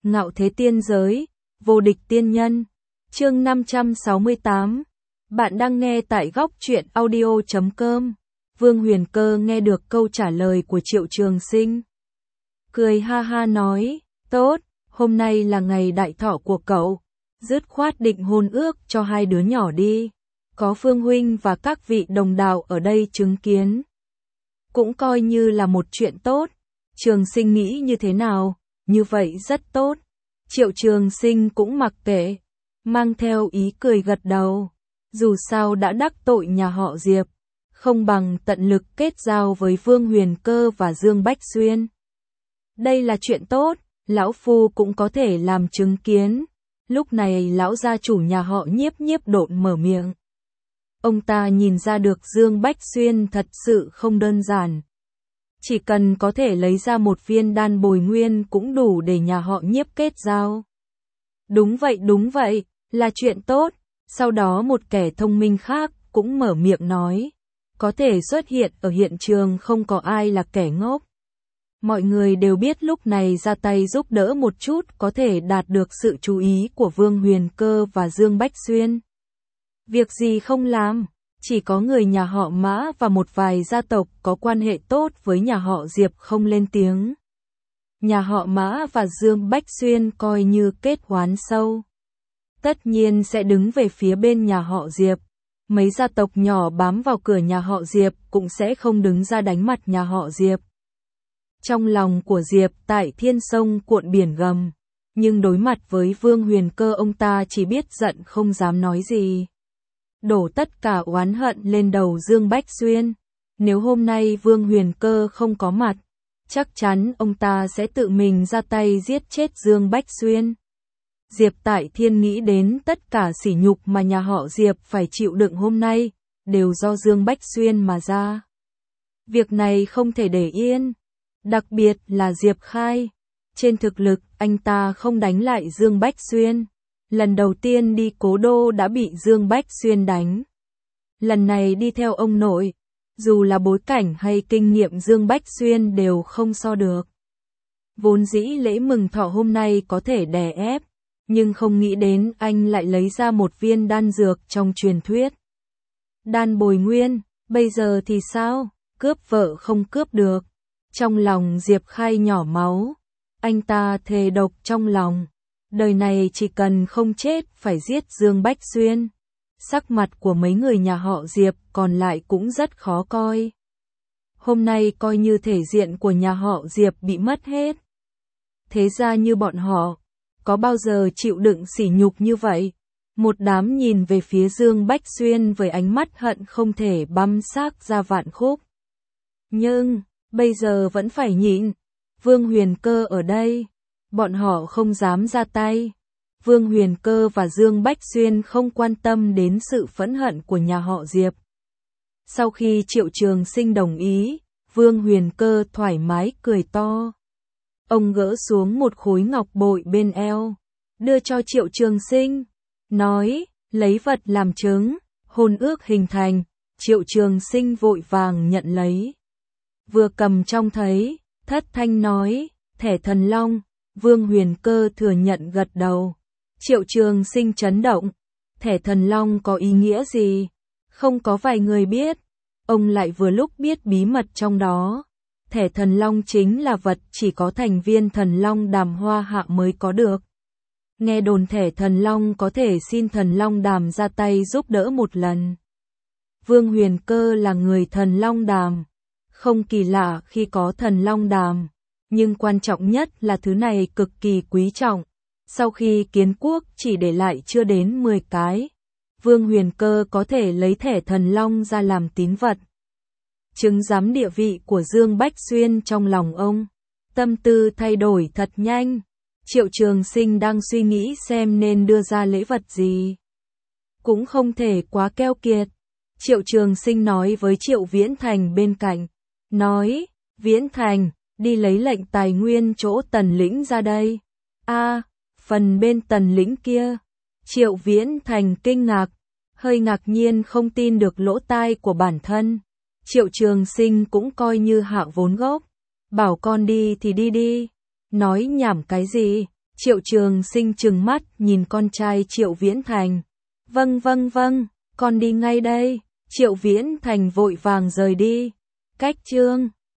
Ngạo thế tiên giới, vô địch tiên nhân. Chương 568. Bạn đang nghe tại góc truyện audio.com. Vương Huyền Cơ nghe được câu trả lời của Triệu Trường Sinh. Cười ha ha nói, tốt, hôm nay là ngày đại thọ của cậu. Dứt khoát định hôn ước cho hai đứa nhỏ đi. Có Phương Huynh và các vị đồng đạo ở đây chứng kiến. Cũng coi như là một chuyện tốt. Trường Sinh nghĩ như thế nào? Như vậy rất tốt. Triệu Trường Sinh cũng mặc kệ, mang theo ý cười gật đầu. Dù sao đã đắc tội nhà họ Diệp, không bằng tận lực kết giao với Vương Huyền Cơ và Dương Bách Xuyên. Đây là chuyện tốt, lão phu cũng có thể làm chứng kiến. Lúc này lão gia chủ nhà họ Nhiếp Nhiếp độn mở miệng. Ông ta nhìn ra được Dương Bách Xuyên thật sự không đơn giản. Chỉ cần có thể lấy ra một viên đan bồi nguyên cũng đủ để nhà họ Nhiếp kết giao. Đúng vậy, là chuyện tốt. Sau đó một kẻ thông minh khác cũng mở miệng nói. Có thể xuất hiện ở hiện trường không có ai là kẻ ngốc. Mọi người đều biết lúc này ra tay giúp đỡ một chút có thể đạt được sự chú ý của Vương Huyền Cơ và Dương Bách Xuyên. Việc gì không làm, chỉ có người nhà họ Mã và một vài gia tộc có quan hệ tốt với nhà họ Diệp không lên tiếng. Nhà họ Mã và Dương Bách Xuyên coi như kết oán sâu. Tất nhiên sẽ đứng về phía bên nhà họ Diệp. Mấy gia tộc nhỏ bám vào cửa nhà họ Diệp cũng sẽ không đứng ra đánh mặt nhà họ Diệp. Trong lòng của Diệp tại thiên sông cuộn biển gầm. Nhưng đối mặt với Vương Huyền Cơ ông ta chỉ biết giận không dám nói gì. Đổ tất cả oán hận lên đầu Dương Bách Xuyên. Nếu hôm nay Vương Huyền Cơ không có mặt, chắc chắn ông ta sẽ tự mình ra tay giết chết Dương Bách Xuyên. Diệp tại thiên nghĩ đến tất cả sỉ nhục mà nhà họ Diệp phải chịu đựng hôm nay, đều do Dương Bách Xuyên mà ra. Việc này không thể để yên. Đặc biệt là Diệp Khai. Trên thực lực, anh ta không đánh lại Dương Bách Xuyên. Lần đầu tiên đi Cố Đô đã bị Dương Bách Xuyên đánh. Lần này đi theo ông nội, dù là bối cảnh hay kinh nghiệm Dương Bách Xuyên đều không so được. Vốn dĩ lễ mừng thọ hôm nay có thể đè ép, nhưng không nghĩ đến anh lại lấy ra một viên đan dược trong truyền thuyết. Đan bồi nguyên, bây giờ thì sao? Cướp vợ không cướp được. Trong lòng Diệp Khai nhỏ máu, anh ta thề độc trong lòng. Đời này chỉ cần không chết phải giết Dương Bách Xuyên. Sắc mặt của mấy người nhà họ Diệp còn lại cũng rất khó coi. Hôm nay coi như thể diện của nhà họ Diệp bị mất hết. Thế ra như bọn họ, có bao giờ chịu đựng sỉ nhục như vậy? Một đám nhìn về phía Dương Bách Xuyên với ánh mắt hận không thể băm xác ra vạn khúc. Nhưng, bây giờ vẫn phải nhịn. Vương Huyền Cơ ở đây. Bọn họ không dám ra tay. Vương Huyền Cơ và Dương Bách Xuyên không quan tâm đến sự phẫn hận của nhà họ Diệp. Sau khi Triệu Trường Sinh đồng ý, Vương Huyền Cơ thoải mái cười to. Ông gỡ xuống một khối ngọc bội bên eo, đưa cho Triệu Trường Sinh, nói, lấy vật làm chứng, hôn ước hình thành. Triệu Trường Sinh vội vàng nhận lấy. Vừa cầm trong thấy, thất thanh nói, thẻ thần long. Vương Huyền Cơ thừa nhận gật đầu. Triệu Trường Sinh chấn động. Thẻ thần long có ý nghĩa gì? Không có vài người biết. Ông lại vừa lúc biết bí mật trong đó. Thẻ thần long chính là vật chỉ có thành viên thần long đàm hoa hạ mới có được. Nghe đồn thẻ thần long có thể xin thần long đàm ra tay giúp đỡ một lần. Vương Huyền Cơ là người thần long đàm. Không kỳ lạ khi có thần long đàm. Nhưng quan trọng nhất là thứ này cực kỳ quý trọng. Sau khi kiến quốc chỉ để lại chưa đến 10 cái, Vương Huyền Cơ có thể lấy thẻ thần long ra làm tín vật. Chứng giám địa vị của Dương Bách Xuyên trong lòng ông. Tâm tư thay đổi thật nhanh. Triệu Trường Sinh đang suy nghĩ xem nên đưa ra lễ vật gì. Cũng không thể quá keo kiệt. Triệu Trường Sinh nói với Triệu Viễn Thành bên cạnh. Nói, Viễn Thành, đi lấy lệnh tài nguyên chỗ Tần Lĩnh ra đây. Phần bên Tần Lĩnh kia. Triệu Viễn Thành kinh ngạc, hơi ngạc nhiên không tin được lỗ tai của bản thân. Triệu Trường Sinh cũng coi như hạ vốn gốc. Bảo con đi thì đi đi. Nói nhảm cái gì? Triệu Trường Sinh trừng mắt nhìn con trai Triệu Viễn Thành. Vâng, con đi ngay đây. Triệu Viễn Thành vội vàng rời đi. Cách Chương